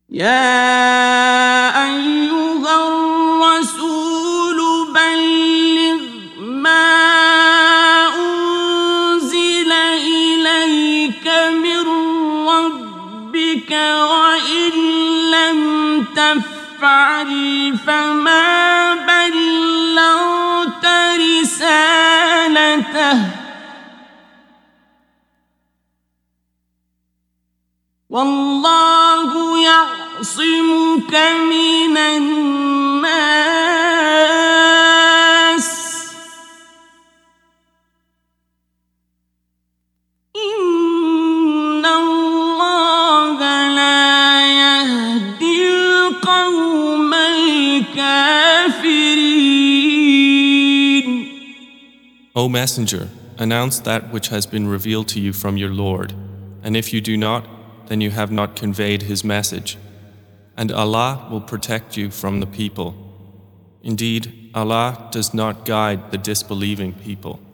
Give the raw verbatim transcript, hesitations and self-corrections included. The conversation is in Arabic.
يا أيها الرسول بلغ ما أنزل إليك من ربك وإن لم تفعل فما بلغت رسالته والله يعصمك من الناس إن الله لا يهدي القوم الكافرين. O Messenger, announce that which has been revealed to you from your Lord, and if you do not, then you have not conveyed His message. And Allah will protect you from the people. Indeed, Allah does not guide the disbelieving people.